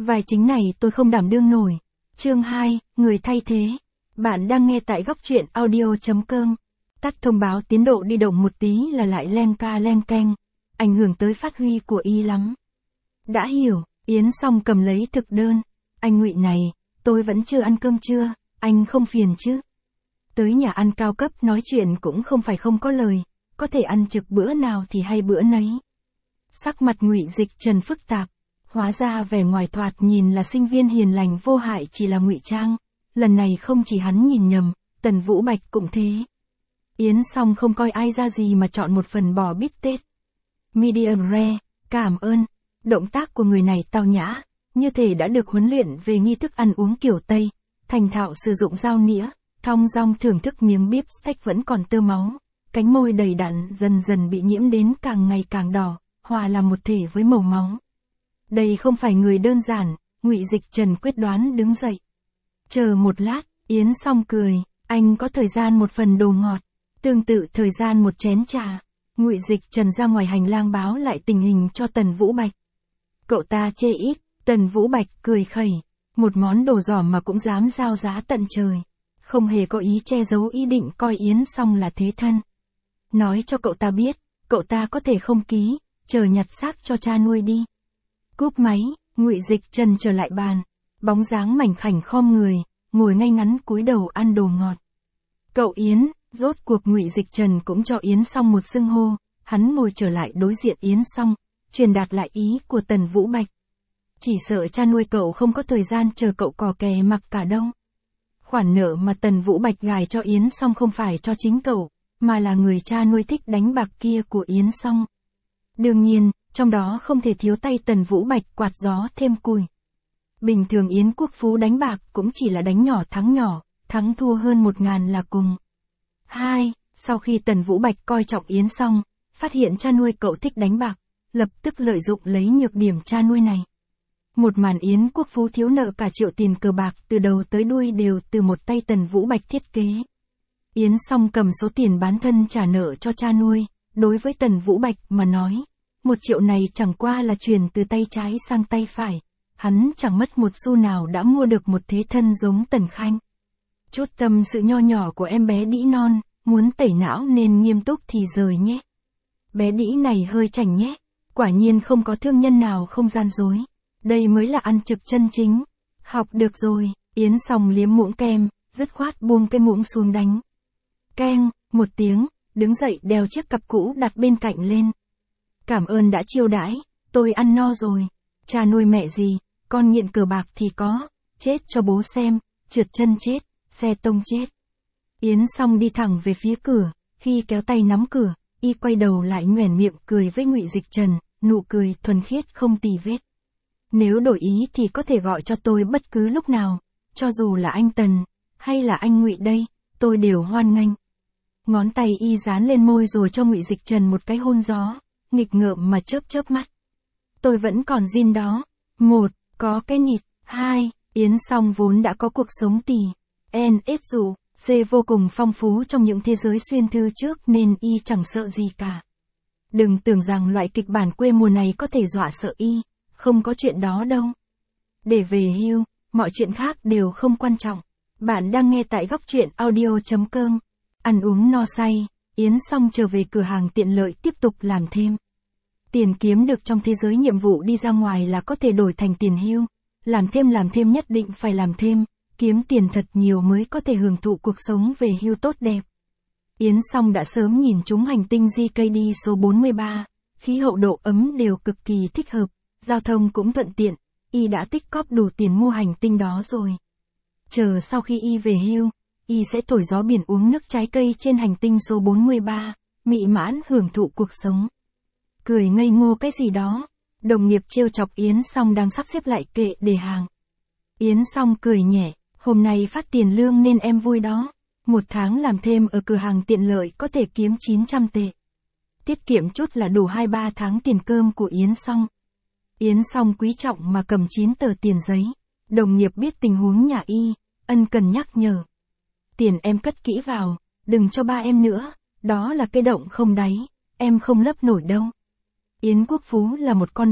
Vai chính này tôi không đảm đương nổi. Chương 2, người thay thế. Bạn đang nghe tại góc truyện audio.com. Tắt thông báo tiến độ đi động một tí là lại len ca len keng. Ảnh hưởng tới phát huy của y lắm. Đã hiểu, Yến Song cầm lấy thực đơn. Anh Ngụy này, tôi vẫn chưa ăn cơm trưa, anh không phiền chứ? Tới nhà ăn cao cấp nói chuyện cũng không phải không có lời, có thể ăn trực bữa nào thì hay bữa nấy. Sắc mặt Ngụy Dịch Trần phức tạp, hóa ra vẻ ngoài thoạt nhìn là sinh viên hiền lành vô hại chỉ là ngụy trang, lần này không chỉ hắn nhìn nhầm, Tần Vũ Bạch cũng thế. Yến Song không coi ai ra gì mà chọn một phần bò bít tết. Medium rare, cảm ơn. Động tác của người này tao nhã, như thể đã được huấn luyện về nghi thức ăn uống kiểu Tây, thành thạo sử dụng dao nĩa, thong dong thưởng thức miếng beef steak vẫn còn tơ máu, cánh môi đầy đặn dần dần bị nhiễm đến càng ngày càng đỏ, hòa làm một thể với màu máu. Đây không phải người đơn giản, Ngụy Dịch Trần quyết đoán đứng dậy. Chờ một lát, Yến Song cười, anh có thời gian một phần đồ ngọt, tương tự thời gian một chén trà. Ngụy Dịch Trần ra ngoài hành lang báo lại tình hình cho Tần Vũ Bạch. Cậu ta chê ít, Tần Vũ Bạch cười khẩy, một món đồ giỏ mà cũng dám giao giá tận trời. Không hề có ý che giấu ý định coi Yến Song là thế thân. Nói cho cậu ta biết, cậu ta có thể không ký, chờ nhặt xác cho cha nuôi đi. Cúp máy, Ngụy Dịch Trần trở lại bàn, bóng dáng mảnh khảnh khom người, ngồi ngay ngắn cúi đầu ăn đồ ngọt. Cậu Yến, rốt cuộc Ngụy Dịch Trần cũng cho Yến Song một xưng hô, hắn ngồi trở lại đối diện Yến Song, truyền đạt lại ý của Tần Vũ Bạch. Chỉ sợ cha nuôi cậu không có thời gian chờ cậu cò kè mặc cả đâu. Khoản nợ mà Tần Vũ Bạch gài cho Yến Song không phải cho chính cậu, mà là người cha nuôi thích đánh bạc kia của Yến Song. Đương nhiên, trong đó không thể thiếu tay Tần Vũ Bạch quạt gió thêm cùi. Bình thường Yến Quốc Phú đánh bạc cũng chỉ là đánh nhỏ, thắng thua hơn 1.000 là cùng. 2. Sau khi Tần Vũ Bạch coi trọng Yến Song, phát hiện cha nuôi cậu thích đánh bạc, lập tức lợi dụng lấy nhược điểm cha nuôi này. Một màn Yến Quốc Phú thiếu nợ cả triệu tiền cờ bạc từ đầu tới đuôi đều từ một tay Tần Vũ Bạch thiết kế. Yến Song cầm số tiền bán thân trả nợ cho cha nuôi, đối với Tần Vũ Bạch mà nói, 1 triệu này chẳng qua là truyền từ tay trái sang tay phải, hắn chẳng mất một xu nào đã mua được một thế thân giống Tần Khanh. Chút tâm sự nho nhỏ của em bé đĩ non, muốn tẩy não nên nghiêm túc thì rời nhé. Bé đĩ này hơi chảnh nhé, quả nhiên không có thương nhân nào không gian dối. Đây mới là ăn trực chân chính. Học được rồi, Yến Song liếm muỗng kem, dứt khoát buông cái muỗng xuống đánh. Keng, một tiếng, đứng dậy đeo chiếc cặp cũ đặt bên cạnh lên. Cảm ơn đã chiêu đãi, tôi ăn no rồi. Cha nuôi mẹ gì, con nghiện cờ bạc thì có, chết cho bố xem, trượt chân chết, xe tông chết. Yến Song đi thẳng về phía cửa, khi kéo tay nắm cửa, y quay đầu lại nhoẻn miệng cười với Ngụy Dịch Trần, nụ cười thuần khiết không tì vết. Nếu đổi ý thì có thể gọi cho tôi bất cứ lúc nào, cho dù là anh Tần, hay là anh Ngụy đây, tôi đều hoan nghênh. Ngón tay y dán lên môi rồi cho Ngụy Dịch Trần một cái hôn gió, nghịch ngợm mà chớp mắt. Tôi vẫn còn zin đó. 1. Có cái nịt. 2. Yến Song vốn đã có cuộc sống tỉ NSU, C vô cùng phong phú trong những thế giới xuyên thư trước nên y chẳng sợ gì cả. Đừng tưởng rằng loại kịch bản quê mùa này có thể dọa sợ y, không có chuyện đó đâu. Để về hưu, mọi chuyện khác đều không quan trọng. Bạn đang nghe tại góc truyện audio.com. Ăn uống no say, Yến Song trở về cửa hàng tiện lợi tiếp tục làm thêm. Tiền kiếm được trong thế giới nhiệm vụ đi ra ngoài là có thể đổi thành tiền hưu. Làm thêm nhất định phải làm thêm, kiếm tiền thật nhiều mới có thể hưởng thụ cuộc sống về hưu tốt đẹp. Yến Song đã sớm nhìn trúng hành tinh GKD số 43, khí hậu độ ấm đều cực kỳ thích hợp, giao thông cũng thuận tiện, y đã tích cóp đủ tiền mua hành tinh đó rồi. Chờ sau khi y về hưu, y sẽ thổi gió biển uống nước trái cây trên hành tinh số 43, mị mãn hưởng thụ cuộc sống. Cười ngây ngô cái gì đó, đồng nghiệp trêu chọc Yến Song đang sắp xếp lại kệ để hàng. Yến Song cười nhẹ, hôm nay phát tiền lương nên em vui đó. 1 tháng làm thêm ở cửa hàng tiện lợi có thể kiếm 900 tệ. Tiết kiệm chút là đủ 2-3 tháng tiền cơm của Yến Song. Yến Song quý trọng mà cầm 9 tờ tiền giấy. Đồng nghiệp biết tình huống nhà y, ân cần nhắc nhở. Tiền em cất kỹ vào, đừng cho ba em nữa, đó là cái động không đáy, em không lấp nổi đâu. Yến Quốc Phú là một con bạc,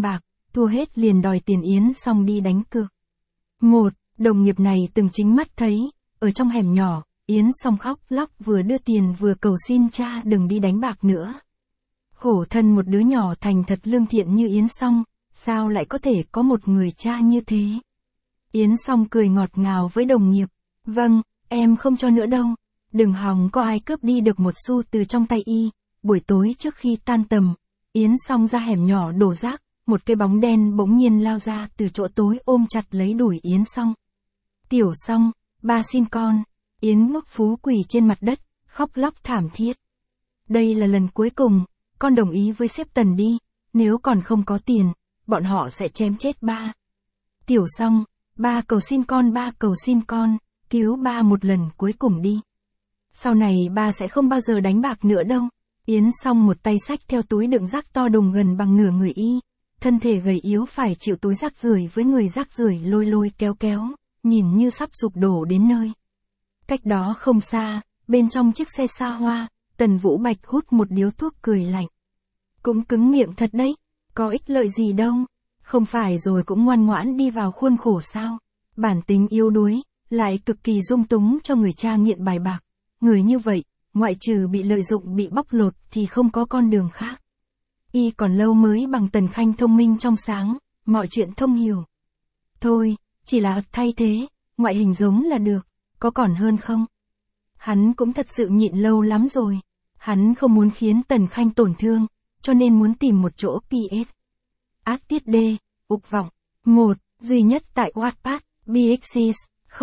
thua hết liền đòi tiền Yến Song đi đánh cược. Một đồng nghiệp này từng chính mắt thấy, ở trong hẻm nhỏ, Yến Song khóc lóc vừa đưa tiền vừa cầu xin cha đừng đi đánh bạc nữa. Khổ thân một đứa nhỏ thành thật lương thiện như Yến Song, sao lại có thể có một người cha như thế? Yến Song cười ngọt ngào với đồng nghiệp. Vâng, em không cho nữa đâu. Đừng hòng có ai cướp đi được một xu từ trong tay y. Buổi tối trước khi tan tầm, Yến Song ra hẻm nhỏ đổ rác, một cái bóng đen bỗng nhiên lao ra từ chỗ tối ôm chặt lấy đùi Yến Song. Tiểu Song, ba xin con. Yến Quốc Phú quỳ trên mặt đất, khóc lóc thảm thiết. Đây là lần cuối cùng, con đồng ý với sếp Tần đi, nếu còn không có tiền, bọn họ sẽ chém chết ba. Tiểu Song, ba cầu xin con, cứu ba một lần cuối cùng đi. Sau này ba sẽ không bao giờ đánh bạc nữa đâu. Yến Song một tay xách theo túi đựng rác to đùng gần bằng nửa người y, thân thể gầy yếu phải chịu túi rác rưởi với người rác rưởi lôi lôi kéo kéo, nhìn như sắp sụp đổ đến nơi. Cách đó không xa, bên trong chiếc xe xa hoa, Tần Vũ Bạch hút một điếu thuốc cười lạnh. Cũng cứng miệng thật đấy, có ích lợi gì đâu, không phải rồi cũng ngoan ngoãn đi vào khuôn khổ sao. Bản tính yếu đuối, lại cực kỳ dung túng cho người cha nghiện bài bạc. Người như vậy, ngoại trừ bị lợi dụng bị bóc lột thì không có con đường khác. Y còn lâu mới bằng Tần Khanh thông minh trong sáng, mọi chuyện thông hiểu. Thôi, chỉ là thay thế, ngoại hình giống là được, có còn hơn không? Hắn cũng thật sự nhịn lâu lắm rồi. Hắn không muốn khiến Tần Khanh tổn thương, cho nên muốn tìm một chỗ PS. Ác tiết D, ục vọng. 1, duy nhất tại Wattpad, BXC,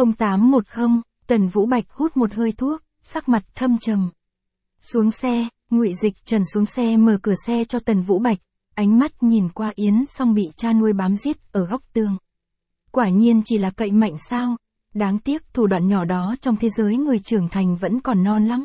0810, Tần Vũ Bạch hút một hơi thuốc, sắc mặt thâm trầm. Xuống xe, Ngụy Dịch Trần xuống xe mở cửa xe cho Tần Vũ Bạch, ánh mắt nhìn qua Yến Song bị cha nuôi bám giết ở góc tường. Quả nhiên chỉ là cậy mạnh sao, đáng tiếc thủ đoạn nhỏ đó trong thế giới người trưởng thành vẫn còn non lắm.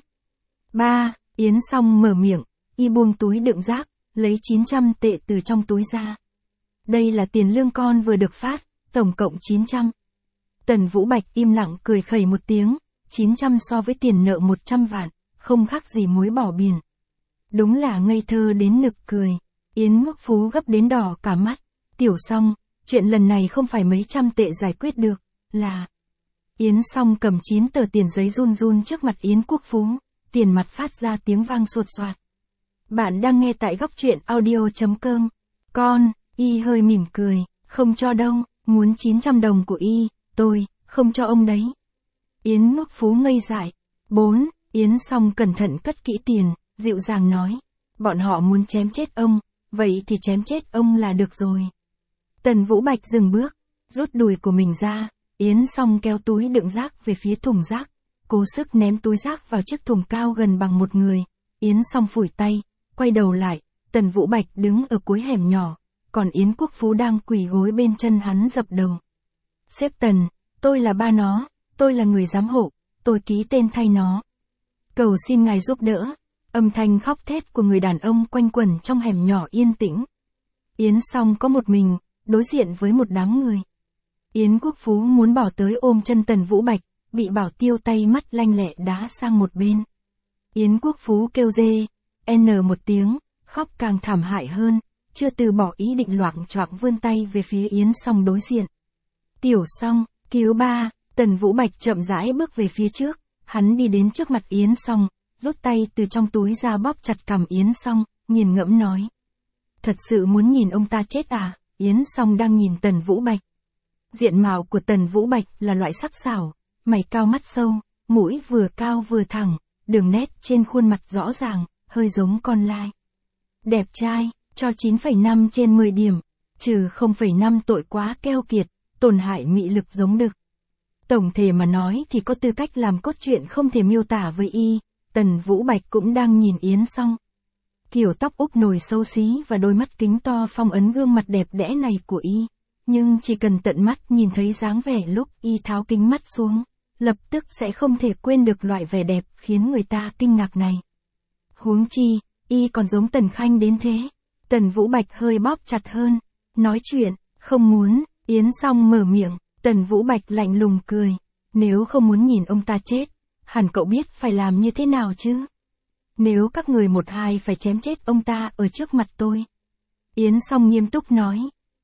3, Yến Song mở miệng, y buông túi đựng rác, lấy 900 tệ từ trong túi ra. Đây là tiền lương con vừa được phát, tổng cộng 900. Tần Vũ Bạch im lặng cười khẩy một tiếng, 900 so với tiền nợ 100 vạn, không khác gì muối bỏ biển. Đúng là ngây thơ đến nực cười. Yến Quốc Phú gấp đến đỏ cả mắt. Tiểu Song, chuyện lần này không phải mấy trăm tệ giải quyết được, là... Yến Song cầm 9 tờ tiền giấy run run trước mặt Yến Quốc Phú, tiền mặt phát ra tiếng vang sột soạt. Bạn đang nghe tại góc truyện audio.com. Con, y hơi mỉm cười, không cho đâu, muốn 900 đồng của y, tôi, không cho ông đấy. Yến Quốc Phú ngây dại. 4, Yến Song cẩn thận cất kỹ tiền, dịu dàng nói. Bọn họ muốn chém chết ông, vậy thì chém chết ông là được rồi. Tần Vũ Bạch dừng bước, rút đùi của mình ra, Yến Song kéo túi đựng rác về phía thùng rác, cố sức ném túi rác vào chiếc thùng cao gần bằng một người. Yến Song phủi tay, quay đầu lại, Tần Vũ Bạch đứng ở cuối hẻm nhỏ, còn Yến Quốc Phú đang quỳ gối bên chân hắn dập đầu. Sếp Tần, tôi là ba nó, tôi là người giám hộ, tôi ký tên thay nó. Cầu xin ngài giúp đỡ. Âm thanh khóc thét của người đàn ông quanh quẩn trong hẻm nhỏ yên tĩnh. Yến Song có một mình, đối diện với một đám người. Yến Quốc Phú muốn bỏ tới ôm chân Tần Vũ Bạch, bị Bảo Tiêu tay mắt lanh lẹ đá sang một bên. Yến Quốc Phú kêu rê, một tiếng, khóc càng thảm hại hơn, chưa từ bỏ ý định loạng choạng vươn tay về phía Yến Song đối diện. Tiểu Song, cứu ba. Tần Vũ Bạch chậm rãi bước về phía trước, hắn đi đến trước mặt Yến Song, rút tay từ trong túi ra bóp chặt cằm Yến Song, nghiền ngẫm nói. Thật sự muốn nhìn ông ta chết à? Yến Song đang nhìn Tần Vũ Bạch. Diện mạo của Tần Vũ Bạch là loại sắc sảo, mày cao mắt sâu, mũi vừa cao vừa thẳng, đường nét trên khuôn mặt rõ ràng, hơi giống con lai. Đẹp trai, cho 9,5 trên 10 điểm, trừ 0,5 tội quá keo kiệt, tổn hại mị lực giống đực. Tổng thể mà nói thì có tư cách làm cốt truyện không thể miêu tả với y. Tần Vũ Bạch cũng đang nhìn Yến Song. Kiểu tóc úp nồi xấu xí và đôi mắt kính to phong ấn gương mặt đẹp đẽ này của y. Nhưng chỉ cần tận mắt nhìn thấy dáng vẻ lúc y tháo kính mắt xuống, lập tức sẽ không thể quên được loại vẻ đẹp khiến người ta kinh ngạc này. Huống chi, y còn giống Tần Khanh đến thế. Tần Vũ Bạch hơi bóp chặt hơn. Nói chuyện, không muốn. Yến Song mở miệng, Tần Vũ Bạch lạnh lùng cười. Nếu không muốn nhìn ông ta chết, hẳn cậu biết phải làm như thế nào chứ? Nếu các người một hai phải chém chết ông ta ở trước mặt tôi. Yến Song nghiêm túc nói.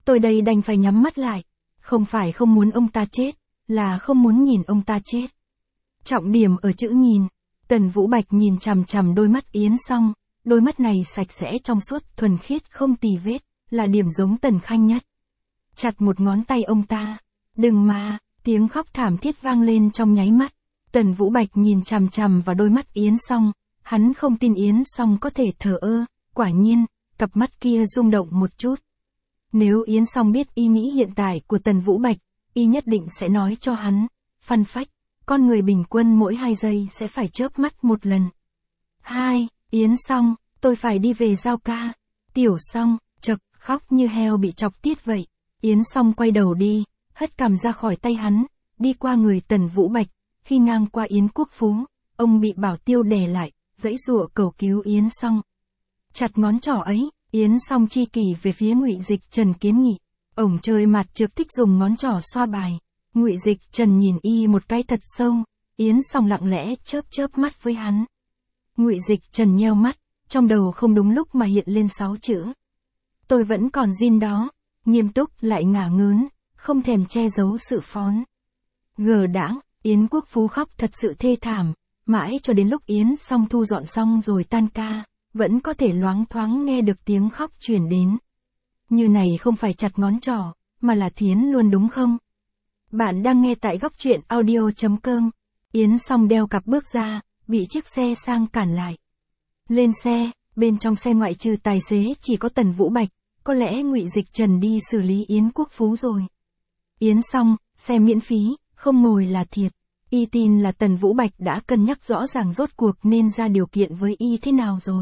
Tôi đây đành phải nhắm mắt lại. Không phải không muốn ông ta chết, là không muốn nhìn ông ta chết. Trọng điểm ở chữ nhìn. Tần Vũ Bạch nhìn chằm chằm đôi mắt Yến Song, đôi mắt này sạch sẽ trong suốt, thuần khiết không tì vết, là điểm giống Tần Khanh nhất. Chặt một ngón tay ông ta. Đừng mà, tiếng khóc thảm thiết vang lên trong nháy mắt. Tần Vũ Bạch nhìn chằm chằm vào đôi mắt Yến Song, hắn không tin Yến Song có thể thờ ơ, quả nhiên, cặp mắt kia rung động một chút. Nếu Yến Song biết ý nghĩ hiện tại của Tần Vũ Bạch, y nhất định sẽ nói cho hắn, phăn phách, con người bình quân mỗi 2 giây sẽ phải chớp mắt một lần. 2. Yến Song, tôi phải đi về giao ca. Tiểu Song, chậc, khóc như heo bị chọc tiết vậy. Yến Song quay đầu đi, hất cằm ra khỏi tay hắn, đi qua người Tần Vũ Bạch, khi ngang qua Yến Quốc Phú, ông bị Bảo Tiêu đè lại, giãy giụa cầu cứu Yến Song. Chặt ngón trỏ ấy, Yến Song chi kỷ về phía Ngụy Dịch Trần kiến nghị. Ổng trời mặt trược thích dùng ngón trỏ xoa bài. Ngụy Dịch Trần nhìn y một cái thật sâu, Yến Song lặng lẽ chớp chớp mắt với hắn. Ngụy Dịch Trần nheo mắt, trong đầu không đúng lúc mà hiện lên 6 chữ. Tôi vẫn còn zin đó, nghiêm túc lại ngả ngớn, không thèm che giấu sự phón. Gờ đãng, Yến Quốc Phú khóc thật sự thê thảm, mãi cho đến lúc Yến Song thu dọn xong rồi tan ca, vẫn có thể loáng thoáng nghe được tiếng khóc truyền đến. Như này không phải chặt ngón trỏ, mà là thiến luôn đúng không? Bạn đang nghe tại góc truyện audio.com. Yến Song đeo cặp bước ra, bị chiếc xe sang cản lại. Lên xe, bên trong xe ngoại trừ tài xế chỉ có Tần Vũ Bạch, có lẽ Ngụy Dịch Trần đi xử lý Yến Quốc Phú rồi. Yến Song, xe miễn phí, không ngồi là thiệt. Y tin là Tần Vũ Bạch đã cân nhắc rõ ràng rốt cuộc nên ra điều kiện với y thế nào rồi.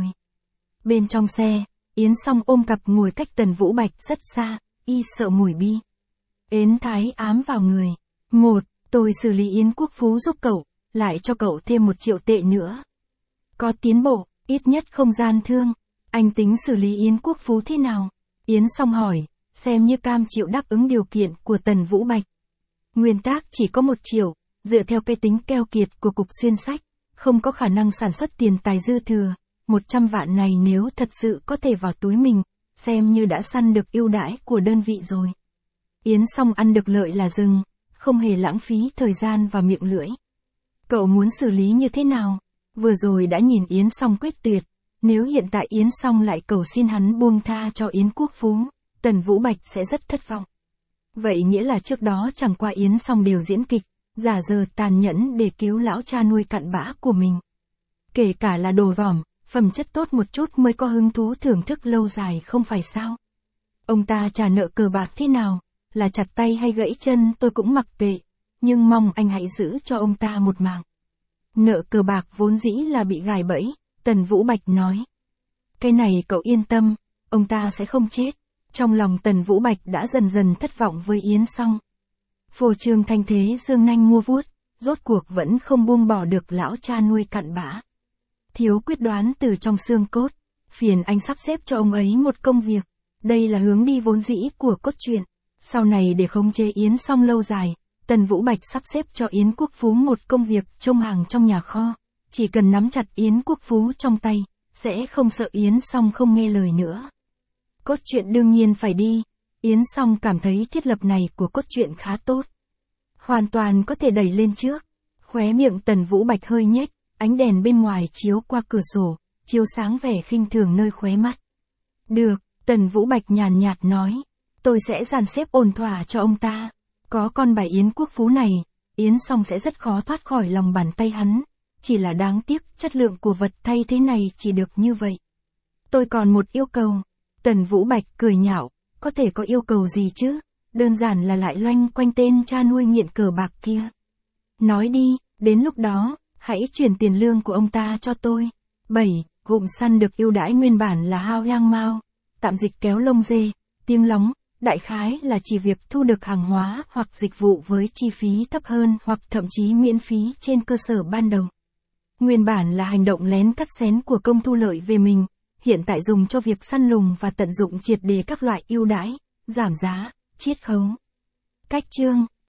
Bên trong xe, Yến Song ôm cặp ngồi cách Tần Vũ Bạch rất xa, y sợ mùi bi. Ến thái ám vào người. 1. Tôi xử lý Yến Quốc Phú giúp cậu, lại cho cậu thêm 1 triệu tệ nữa. Có tiến bộ, ít nhất không gian thương. Anh tính xử lý Yến Quốc Phú thế nào? Yến Song hỏi, xem như cam chịu đáp ứng điều kiện của Tần Vũ Bạch. Nguyên tắc chỉ có 1 triệu, dựa theo cái tính keo kiệt của Cục Xuyên Sách, không có khả năng sản xuất tiền tài dư thừa. 100 vạn này nếu thật sự có thể vào túi mình, xem như đã săn được ưu đãi của đơn vị rồi. Yến Song ăn được lợi là rừng, không hề lãng phí thời gian và miệng lưỡi. Cậu muốn xử lý như thế nào? Vừa rồi đã nhìn Yến Song quyết tuyệt, nếu hiện tại Yến Song lại cầu xin hắn buông tha cho Yến Quốc Phú, Tần Vũ Bạch sẽ rất thất vọng. Vậy nghĩa là trước đó chẳng qua Yến Song đều diễn kịch, giả giờ tàn nhẫn để cứu lão cha nuôi cặn bã của mình. Kể cả là đồ vỏm, phẩm chất tốt một chút mới có hứng thú thưởng thức lâu dài không phải sao? Ông ta trả nợ cờ bạc thế nào, là chặt tay hay gãy chân tôi cũng mặc kệ, nhưng mong anh hãy giữ cho ông ta một mạng. Nợ cờ bạc vốn dĩ là bị gài bẫy, Tần Vũ Bạch nói. Cái này cậu yên tâm, ông ta sẽ không chết. Trong lòng Tần Vũ Bạch đã dần dần thất vọng với Yến Song. Phô trương thanh thế dương nanh mua vuốt, rốt cuộc vẫn không buông bỏ được lão cha nuôi cặn bã. Thiếu quyết đoán từ trong xương cốt, phiền anh sắp xếp cho ông ấy một công việc. Đây là hướng đi vốn dĩ của cốt truyện. Sau này để khống chế Yến Song lâu dài, Tần Vũ Bạch sắp xếp cho Yến Quốc Phú một công việc trông hàng trong nhà kho. Chỉ cần nắm chặt Yến Quốc Phú trong tay, sẽ không sợ Yến Song không nghe lời nữa. Cốt truyện đương nhiên phải đi. Yến Song cảm thấy thiết lập này của cốt truyện khá tốt. Hoàn toàn có thể đẩy lên trước. Khóe miệng Tần Vũ Bạch hơi nhếch, ánh đèn bên ngoài chiếu qua cửa sổ, chiếu sáng vẻ khinh thường nơi khóe mắt. Được, Tần Vũ Bạch nhàn nhạt nói. Tôi sẽ dàn xếp ổn thỏa cho ông ta. Có con bài Yến Quốc Phú này, Yến Song sẽ rất khó thoát khỏi lòng bàn tay hắn. Chỉ là đáng tiếc, chất lượng của vật thay thế này chỉ được như vậy. Tôi còn một yêu cầu. Tần Vũ Bạch cười nhạo, có thể có yêu cầu gì chứ? Đơn giản là lại loanh quanh tên cha nuôi nghiện cờ bạc kia. Nói đi, đến lúc đó, hãy chuyển tiền lương của ông ta cho tôi. 7. Gụm săn được ưu đãi nguyên bản là hao yang mao. Tạm dịch kéo lông dê, tiếng lóng. Đại khái là chỉ việc thu được hàng hóa hoặc dịch vụ với chi phí thấp hơn hoặc thậm chí miễn phí trên cơ sở ban đầu. Nguyên bản là hành động lén cắt xén của công thu lợi về mình, hiện tại dùng cho việc săn lùng và tận dụng triệt để các loại ưu đãi, giảm giá, chiết khấu. Cách chương